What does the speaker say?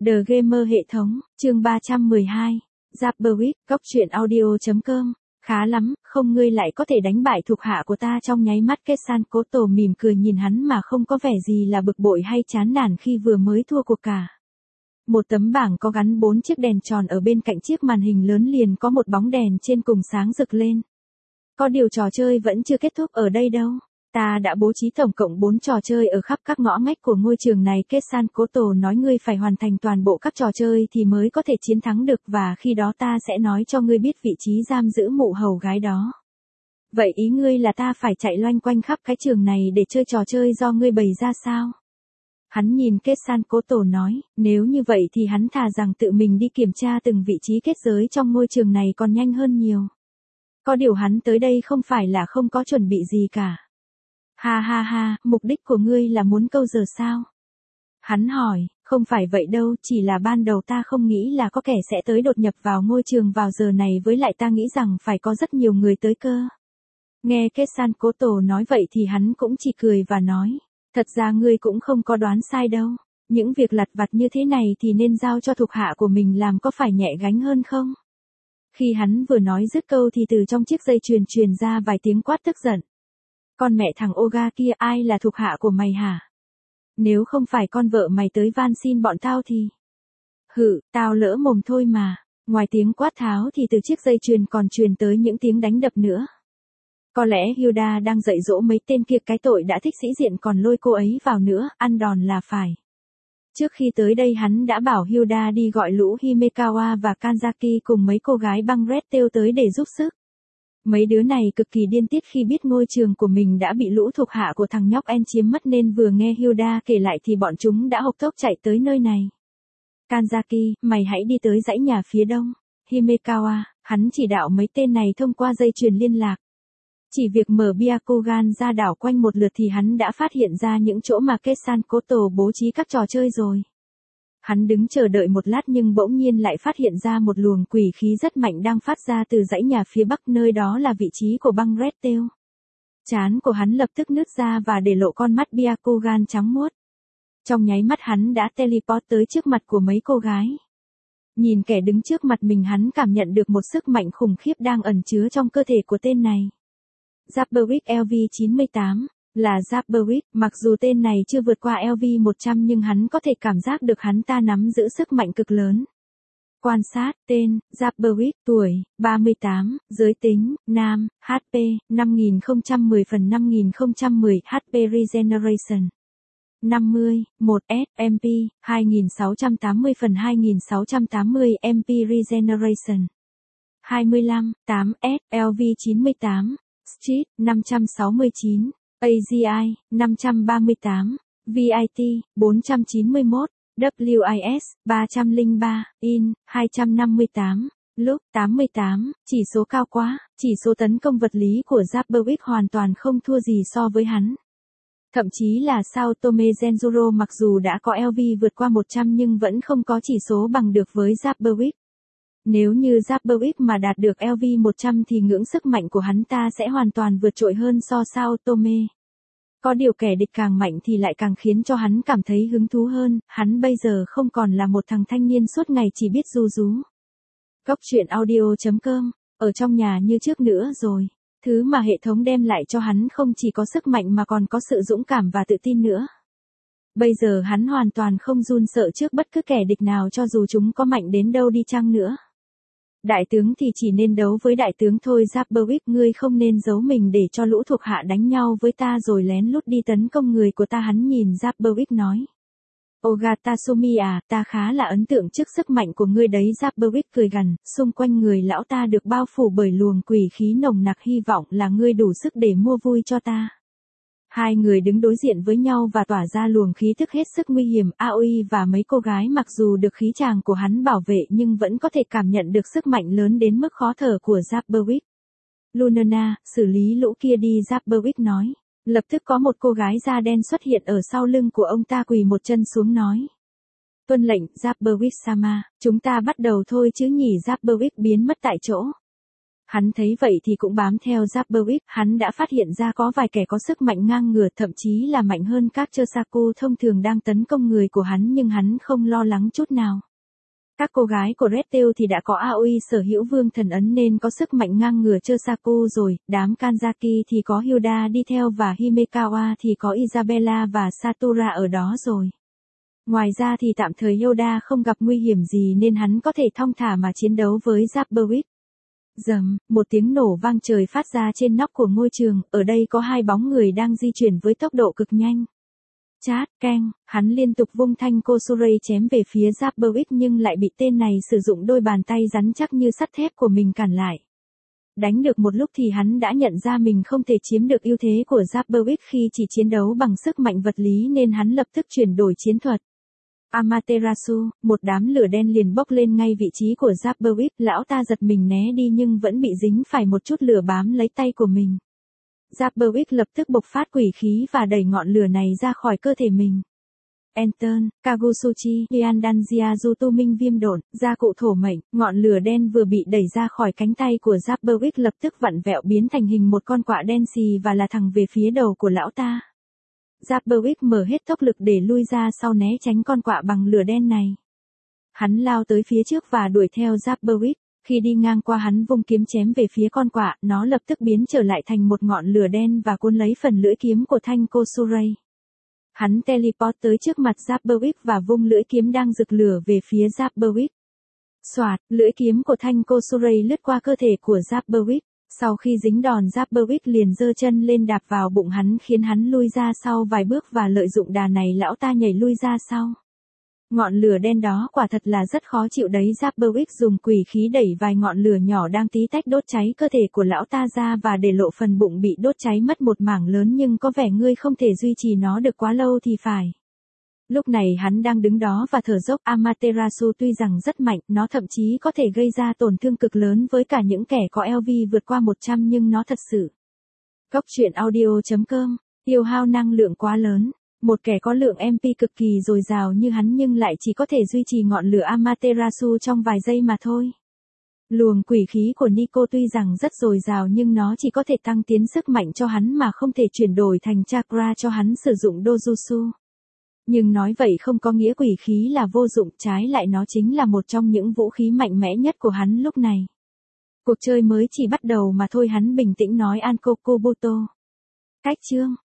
The Gamer hệ thống, chương 312. Zapperwick, góc truyện audio.com. Khá lắm, không ngươi lại có thể đánh bại thuộc hạ của ta trong nháy mắt. Kessan Cố Tổ mỉm cười nhìn hắn mà không có vẻ gì là bực bội hay chán nản khi vừa mới thua cuộc cả. Một tấm bảng có gắn 4 chiếc đèn tròn ở bên cạnh chiếc màn hình lớn liền có một bóng đèn trên cùng sáng rực lên. Có điều trò chơi vẫn chưa kết thúc ở đây đâu. Ta đã bố trí tổng cộng 4 trò chơi ở khắp các ngõ ngách của ngôi trường này. Kessan Cố Tổ nói ngươi phải hoàn thành toàn bộ các trò chơi thì mới có thể chiến thắng được, và khi đó ta sẽ nói cho ngươi biết vị trí giam giữ mụ hầu gái đó. Vậy ý ngươi là ta phải chạy loanh quanh khắp cái trường này để chơi trò chơi do ngươi bày ra sao? Hắn nhìn Kessan Cố Tổ nói, nếu như vậy thì hắn thà rằng tự mình đi kiểm tra từng vị trí kết giới trong ngôi trường này còn nhanh hơn nhiều. Có điều hắn tới đây không phải là không có chuẩn bị gì cả. Ha ha ha, mục đích của ngươi là muốn câu giờ sao? Hắn hỏi, không phải vậy đâu, chỉ là ban đầu ta không nghĩ là có kẻ sẽ tới đột nhập vào ngôi trường vào giờ này, với lại ta nghĩ rằng phải có rất nhiều người tới cơ. Nghe Kessan Cố Tổ nói vậy thì hắn cũng chỉ cười và nói, thật ra ngươi cũng không có đoán sai đâu, những việc lặt vặt như thế này thì nên giao cho thuộc hạ của mình làm, có phải nhẹ gánh hơn không? Khi hắn vừa nói dứt câu thì từ trong chiếc dây chuyền truyền ra vài tiếng quát tức giận. Con mẹ thằng Oga kia, ai là thuộc hạ của mày hả? Nếu không phải con vợ mày tới van xin bọn tao thì... Tao lỡ mồm thôi mà. Ngoài tiếng quát tháo thì từ chiếc dây chuyền còn truyền tới những tiếng đánh đập nữa. Có lẽ Hilda đang dạy dỗ mấy tên kia cái tội đã thích sĩ diện còn lôi cô ấy vào nữa, ăn đòn là phải. Trước khi tới đây hắn đã bảo Hilda đi gọi lũ Himekawa và Kanzaki cùng mấy cô gái băng Red Tail tới để giúp sức. Mấy đứa này cực kỳ điên tiết khi biết ngôi trường của mình đã bị lũ thuộc hạ của thằng nhóc En chiếm mất, nên vừa nghe Hilda kể lại thì bọn chúng đã hộc tốc chạy tới nơi này. Kanzaki, mày hãy đi tới dãy nhà phía đông. Himekawa, hắn chỉ đạo mấy tên này thông qua dây chuyền liên lạc. Chỉ việc mở Byakugan ra đảo quanh một lượt thì hắn đã phát hiện ra những chỗ mà Kessan Cố Tổ bố trí các trò chơi rồi. Hắn đứng chờ đợi một lát nhưng bỗng nhiên lại phát hiện ra một luồng quỷ khí rất mạnh đang phát ra từ dãy nhà phía bắc, nơi đó là vị trí của băng Red Tail. Trán của hắn lập tức nứt ra và để lộ con mắt Byakugan trắng muốt. Trong nháy mắt hắn đã teleport tới trước mặt của mấy cô gái. Nhìn kẻ đứng trước mặt mình, hắn cảm nhận được một sức mạnh khủng khiếp đang ẩn chứa trong cơ thể của tên này. Zapperwick LV98 là Zapperwick, mặc dù tên này chưa vượt qua LV100 nhưng hắn có thể cảm giác được hắn ta nắm giữ sức mạnh cực lớn. Quan sát, tên, Zapperwick, tuổi, 38, giới tính, nam, HP, 5010/5010, HP Regeneration. 50, 1S, MP, 2680/2680, MP Regeneration. 25, 8S, LV98. Street, 569, AGI, 538, VIT, 491, WIS, 303, IN, 258, Look, 88, chỉ số cao quá, chỉ số tấn công vật lý của Zapperwick hoàn toàn không thua gì so với hắn. Thậm chí là Sao Tome Genjuro mặc dù đã có LV vượt qua 100 nhưng vẫn không có chỉ số bằng được với Zapperwick. Nếu như Zapperwick mà đạt được LV100 thì ngưỡng sức mạnh của hắn ta sẽ hoàn toàn vượt trội hơn so Sao Tome. Có điều kẻ địch càng mạnh thì lại càng khiến cho hắn cảm thấy hứng thú hơn, hắn bây giờ không còn là một thằng thanh niên suốt ngày chỉ biết ru rú. Góc truyện audio.com, ở trong nhà như trước nữa rồi. Thứ mà hệ thống đem lại cho hắn không chỉ có sức mạnh mà còn có sự dũng cảm và tự tin nữa. Bây giờ hắn hoàn toàn không run sợ trước bất cứ kẻ địch nào cho dù chúng có mạnh đến đâu đi chăng nữa. Đại tướng thì chỉ nên đấu với đại tướng thôi. Zapperwick, ngươi không nên giấu mình để cho lũ thuộc hạ đánh nhau với ta rồi lén lút đi tấn công người của ta. Hắn nhìn Zapperwick nói. Oga Tatsumi à, ta khá là ấn tượng trước sức mạnh của ngươi đấy. Zapperwick cười gằn, xung quanh người lão ta được bao phủ bởi luồng quỷ khí nồng nặc, hy vọng là ngươi đủ sức để mua vui cho ta. Hai người đứng đối diện với nhau và tỏa ra luồng khí thức hết sức nguy hiểm. Aoi và mấy cô gái mặc dù được khí tràng của hắn bảo vệ nhưng vẫn có thể cảm nhận được sức mạnh lớn đến mức khó thở của Zapperwick. Lunana, xử lý lũ kia đi, Zapperwick nói. Lập tức có một cô gái da đen xuất hiện ở sau lưng của ông ta, quỳ một chân xuống nói. Tuân lệnh, Zapperwick-sama, chúng ta bắt đầu thôi chứ nhỉ. Zapperwick biến mất tại chỗ. Hắn thấy vậy thì cũng bám theo Zapberwick, hắn đã phát hiện ra có vài kẻ có sức mạnh ngang ngửa, thậm chí là mạnh hơn các Chursaku thông thường đang tấn công người của hắn, nhưng hắn không lo lắng chút nào. Các cô gái của Red Tail thì đã có Aoi sở hữu vương thần ấn nên có sức mạnh ngang ngửa Chursaku rồi, đám Kanzaki thì có Hilda đi theo và Himekawa thì có Isabella và Satura ở đó rồi. Ngoài ra thì tạm thời Hilda không gặp nguy hiểm gì nên hắn có thể thong thả mà chiến đấu với Zapberwick. Rầm, một tiếng nổ vang trời phát ra trên nóc của ngôi trường, ở đây có hai bóng người đang di chuyển với tốc độ cực nhanh. Chát, keng, hắn liên tục vung thanh Kosurei chém về phía Zapberwick nhưng lại bị tên này sử dụng đôi bàn tay rắn chắc như sắt thép của mình cản lại. Đánh được một lúc thì hắn đã nhận ra mình không thể chiếm được ưu thế của Zapberwick khi chỉ chiến đấu bằng sức mạnh vật lý nên hắn lập tức chuyển đổi chiến thuật. Amaterasu, một đám lửa đen liền bốc lên ngay vị trí của Zapberwick, lão ta giật mình né đi nhưng vẫn bị dính phải một chút lửa bám lấy tay của mình. Zapberwick lập tức bộc phát quỷ khí và đẩy ngọn lửa này ra khỏi cơ thể mình. Enten, Kagusuchi, Hyandanjia Jutu Minh viêm độn, gia cụ thổ mệnh, ngọn lửa đen vừa bị đẩy ra khỏi cánh tay của Zapberwick lập tức vặn vẹo biến thành hình một con quạ đen xì và là thẳng về phía đầu của lão ta. Zapberwick mở hết tốc lực để lui ra sau né tránh con quạ bằng lửa đen này. Hắn lao tới phía trước và đuổi theo Zapberwick. Khi đi ngang qua hắn vung kiếm chém về phía con quạ, nó lập tức biến trở lại thành một ngọn lửa đen và cuốn lấy phần lưỡi kiếm của thanh Kosurei. Hắn teleport tới trước mặt Zapberwick và vung lưỡi kiếm đang rực lửa về phía Zapberwick. Xoạt, lưỡi kiếm của thanh Kosurei lướt qua cơ thể của Zapberwick. Sau khi dính đòn Zapberwick liền giơ chân lên đạp vào bụng hắn khiến hắn lui ra sau vài bước và lợi dụng đà này lão ta nhảy lui ra sau. Ngọn lửa đen đó quả thật là rất khó chịu đấy. Zapberwick dùng quỷ khí đẩy vài ngọn lửa nhỏ đang tí tách đốt cháy cơ thể của lão ta ra và để lộ phần bụng bị đốt cháy mất một mảng lớn nhưng có vẻ ngươi không thể duy trì nó được quá lâu thì phải. Lúc này hắn đang đứng đó và thở dốc. Amaterasu tuy rằng rất mạnh, nó thậm chí có thể gây ra tổn thương cực lớn với cả những kẻ có LV vượt qua 100 nhưng nó thật sự. Góc truyện audio.com, tiêu hao năng lượng quá lớn. Một kẻ có lượng MP cực kỳ dồi dào như hắn nhưng lại chỉ có thể duy trì ngọn lửa Amaterasu trong vài giây mà thôi. Luồng quỷ khí của Nico tuy rằng rất dồi dào nhưng nó chỉ có thể tăng tiến sức mạnh cho hắn mà không thể chuyển đổi thành chakra cho hắn sử dụng dojutsu. Nhưng nói vậy không có nghĩa quỷ khí là vô dụng, trái lại nó chính là một trong những vũ khí mạnh mẽ nhất của hắn lúc này. Cuộc chơi mới chỉ bắt đầu mà thôi, hắn bình tĩnh nói Anko Kobuto. Cách chương